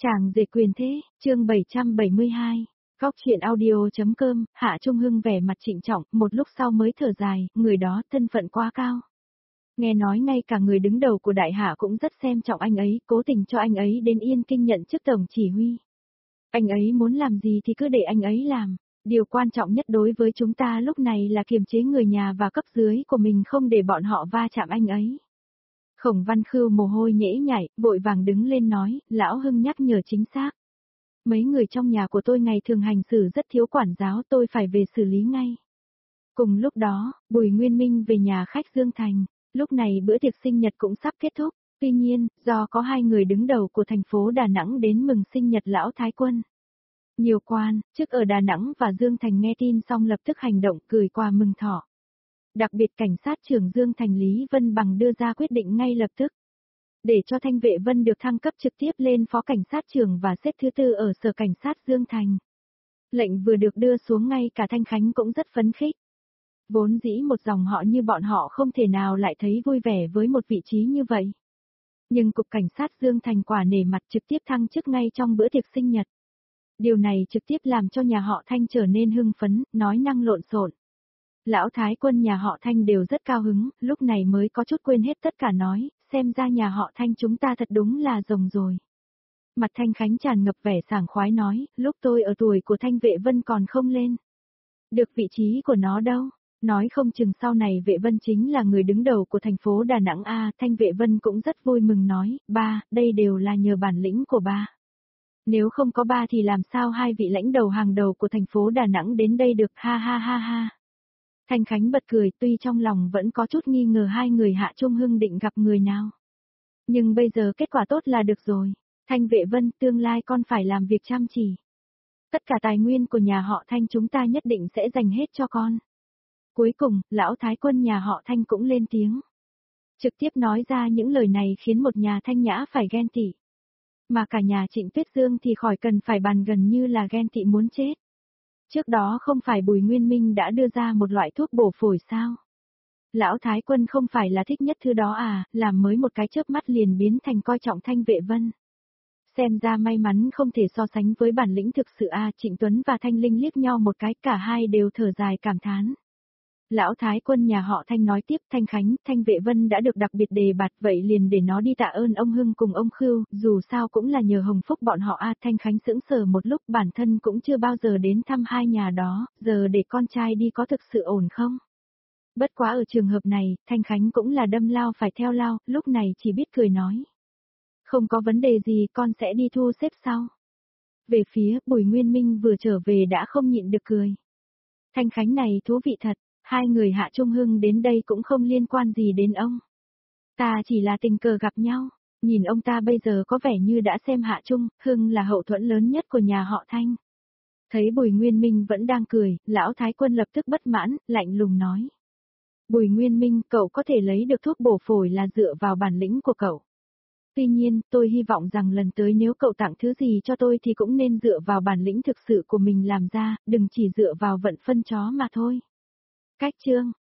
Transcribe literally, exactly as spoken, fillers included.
Chàng rể quyền thế, chương bảy trăm bảy mươi hai. Góc truyện audio.com, Hạ Trung Hưng vẻ mặt trịnh trọng, một lúc sau mới thở dài, người đó thân phận quá cao. Nghe nói ngay cả người đứng đầu của đại hạ cũng rất xem trọng anh ấy, cố tình cho anh ấy đến Yên Kinh nhận chức tổng chỉ huy. Anh ấy muốn làm gì thì cứ để anh ấy làm, điều quan trọng nhất đối với chúng ta lúc này là kiềm chế người nhà và cấp dưới của mình không để bọn họ va chạm anh ấy. Khổng Văn Khưu mồ hôi nhễ nhảy, vội vàng đứng lên nói, Lão Hưng nhắc nhở chính xác. Mấy người trong nhà của tôi ngày thường hành xử rất thiếu quản giáo, tôi phải về xử lý ngay. Cùng lúc đó, Bùi Nguyên Minh về nhà khách Dương Thành, lúc này bữa tiệc sinh nhật cũng sắp kết thúc, tuy nhiên, do có hai người đứng đầu của thành phố Đà Nẵng đến mừng sinh nhật Lão Thái Quân. Nhiều quan, chức ở Đà Nẵng và Dương Thành nghe tin xong lập tức hành động gửi quà mừng thọ. Đặc biệt cảnh sát trưởng Dương Thành Lý Vân Bằng đưa ra quyết định ngay lập tức. Để cho Thanh Vệ Vân được thăng cấp trực tiếp lên phó cảnh sát trưởng và xếp thứ tư ở sở cảnh sát Dương Thành. Lệnh vừa được đưa xuống ngay cả Thanh Khánh cũng rất phấn khích. Vốn dĩ một dòng họ như bọn họ không thể nào lại thấy vui vẻ với một vị trí như vậy. Nhưng Cục Cảnh sát Dương Thành quả nể mặt trực tiếp thăng chức ngay trong bữa tiệc sinh nhật. Điều này trực tiếp làm cho nhà họ Thanh trở nên hưng phấn, nói năng lộn xộn. Lão Thái Quân nhà họ Thanh đều rất cao hứng, lúc này mới có chút quên hết tất cả nói, xem ra nhà họ Thanh chúng ta thật đúng là rồng rồi. Mặt Thanh Khánh tràn ngập vẻ sảng khoái nói, lúc tôi ở tuổi của Thanh Vệ Vân còn không lên được vị trí của nó đâu, nói không chừng sau này Vệ Vân chính là người đứng đầu của thành phố Đà Nẵng a. Thanh Vệ Vân cũng rất vui mừng nói, ba, đây đều là nhờ bản lĩnh của ba. Nếu không có ba thì làm sao hai vị lãnh đầu hàng đầu của thành phố Đà Nẵng đến đây được, ha ha ha ha. Thanh Khánh bật cười, tuy trong lòng vẫn có chút nghi ngờ hai người Hạ Trung Hưng định gặp người nào. Nhưng bây giờ kết quả tốt là được rồi. Thanh Vệ Vân, tương lai con phải làm việc chăm chỉ. Tất cả tài nguyên của nhà họ Thanh chúng ta nhất định sẽ dành hết cho con. Cuối cùng, lão Thái Quân nhà họ Thanh cũng lên tiếng. Trực tiếp nói ra những lời này khiến một nhà Thanh Nhã phải ghen tị. Mà cả nhà Trịnh Tuyết Dương thì khỏi cần phải bàn, gần như là ghen tị muốn chết. Trước đó không phải Bùi Nguyên Minh đã đưa ra một loại thuốc bổ phổi sao? Lão Thái Quân không phải là thích nhất thứ đó à, làm mới một cái chớp mắt liền biến thành coi trọng Thanh Vệ Vân. Xem ra may mắn không thể so sánh với bản lĩnh thực sự à. Trịnh Tuấn và Thanh Linh liếc nhau một cái, cả hai đều thở dài cảm thán. Lão Thái Quân nhà họ Thanh nói tiếp, Thanh Khánh, Thanh Vệ Vân đã được đặc biệt đề bạt, vậy liền để nó đi tạ ơn ông Hưng cùng ông Khưu, dù sao cũng là nhờ hồng phúc bọn họ a. À, Thanh Khánh sững sờ một lúc, bản thân cũng chưa bao giờ đến thăm hai nhà đó, giờ để con trai đi có thực sự ổn không? Bất quá ở trường hợp này, Thanh Khánh cũng là đâm lao phải theo lao, lúc này chỉ biết cười nói. Không có vấn đề gì, con sẽ đi thu xếp sau. Về phía Bùi Nguyên Minh vừa trở về đã không nhịn được cười. Thanh Khánh này thú vị thật. Hai người Hạ Trung Hưng đến đây cũng không liên quan gì đến ông. Ta chỉ là tình cờ gặp nhau, nhìn ông ta bây giờ có vẻ như đã xem Hạ Trung Hưng là hậu thuẫn lớn nhất của nhà họ Thanh. Thấy Bùi Nguyên Minh vẫn đang cười, lão Thái Quân lập tức bất mãn, lạnh lùng nói. Bùi Nguyên Minh, cậu có thể lấy được thuốc bổ phổi là dựa vào bản lĩnh của cậu. Tuy nhiên, tôi hy vọng rằng lần tới nếu cậu tặng thứ gì cho tôi thì cũng nên dựa vào bản lĩnh thực sự của mình làm ra, đừng chỉ dựa vào vận phân chó mà thôi. Cách chương